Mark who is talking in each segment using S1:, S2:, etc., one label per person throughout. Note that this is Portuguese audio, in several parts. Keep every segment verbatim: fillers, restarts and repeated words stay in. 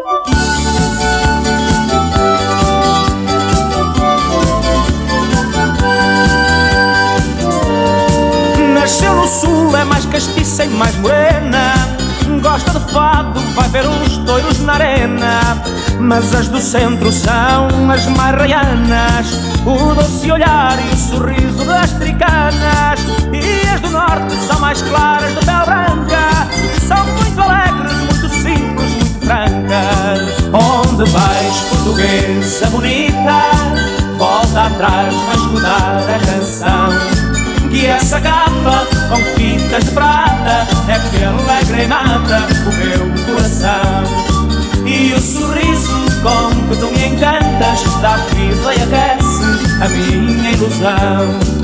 S1: Nasceu no sul, é mais castiça e mais morena. Gosta de fado, vai ver os touros na arena. Mas as do centro são as mais raianas, o doce olhar e o sorriso das tricanas. E as do norte são mais claras, de pele branca. São muito alegres, muito simples, muito francas. Onde vais, portuguesa bonita? Volta atrás, vai escutar a canção. Que essa capa com fitas de prata é que alegra e mata o meu coração. E o sorriso com que tu me encantas dá vida e aquece a minha ilusão.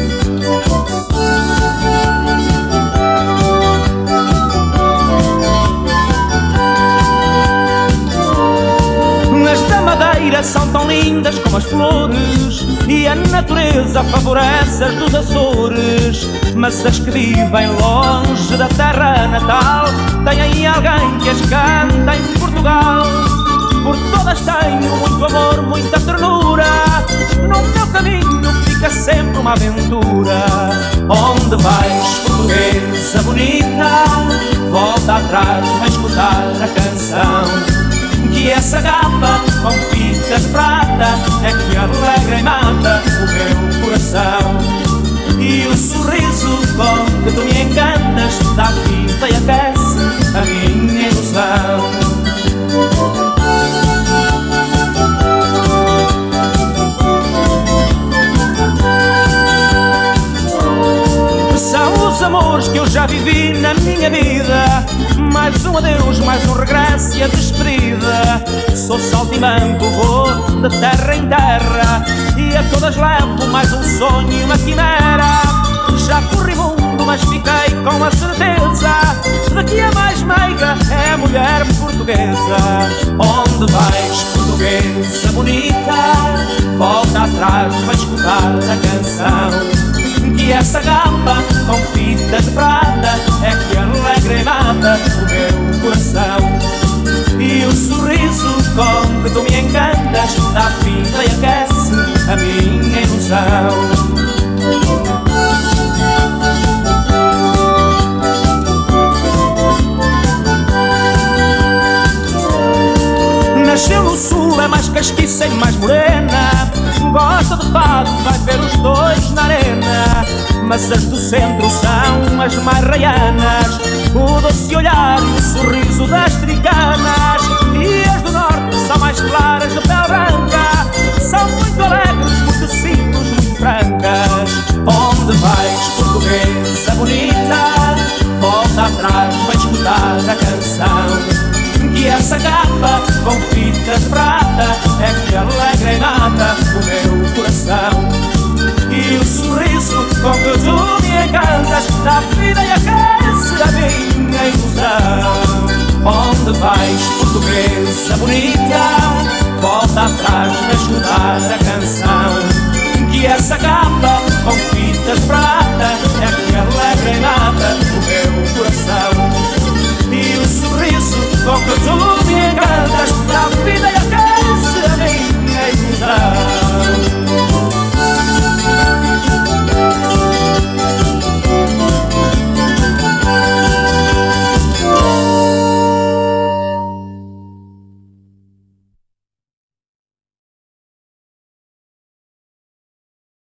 S1: As da Madeira são tão lindas como as flores, e a natureza favorece as dos Açores. Mas as que vivem longe da terra natal têm aí alguém que as canta em Portugal. Por todas tenho muito amor, muita ternura. No meu caminho fica sempre uma aventura. Onde vais, portuguesa bonita? Volta atrás, vai escutar a canção. Que essa capa com fitas de prata é que alegra e mata o meu coração. E o sorriso com que tu me encantas dá vida e aquece a minha ilusão. São os amores que eu já vivi na minha vida, mais um adeus, mais um regresso e a despedida. Sou saltimbanco, vou de terra em terra, e a todas levo mais um sonho e uma quimera. Já corri mundo, mas fiquei com a certeza de que a mais meiga é a mulher portuguesa. Onde vais, portuguesa bonita? Volta atrás, vai escutar a canção. Que essa capa com fitas de prata é que alegra e mata o meu coração. E o sorriso com que tu me encantas dá vida e aquece a minha ilusão. Nasceu no sul, é mais castiça e mais morena. Gosta de fado, vai ver os dois na arena. Mas as do centro são as mais raianas, o doce olhar e o sorriso das tricanas. E as do norte são mais claras, de pele branca. São muito alegres, muito simples, muito francas. Onde vais, portuguesa bonita? Volta atrás, vai escutar a canção. Que essa capa com fitas de prata é que alegra e mata o meu coração. E o sorriso com que tu me encantas dá vida e aquece a minha ilusão. Onde vais, portuguesa bonita? Volta atrás, vai escutar a canção. Que essa capa com fitas de prata é que alegra e mata o meu coração. E o sorriso com que tu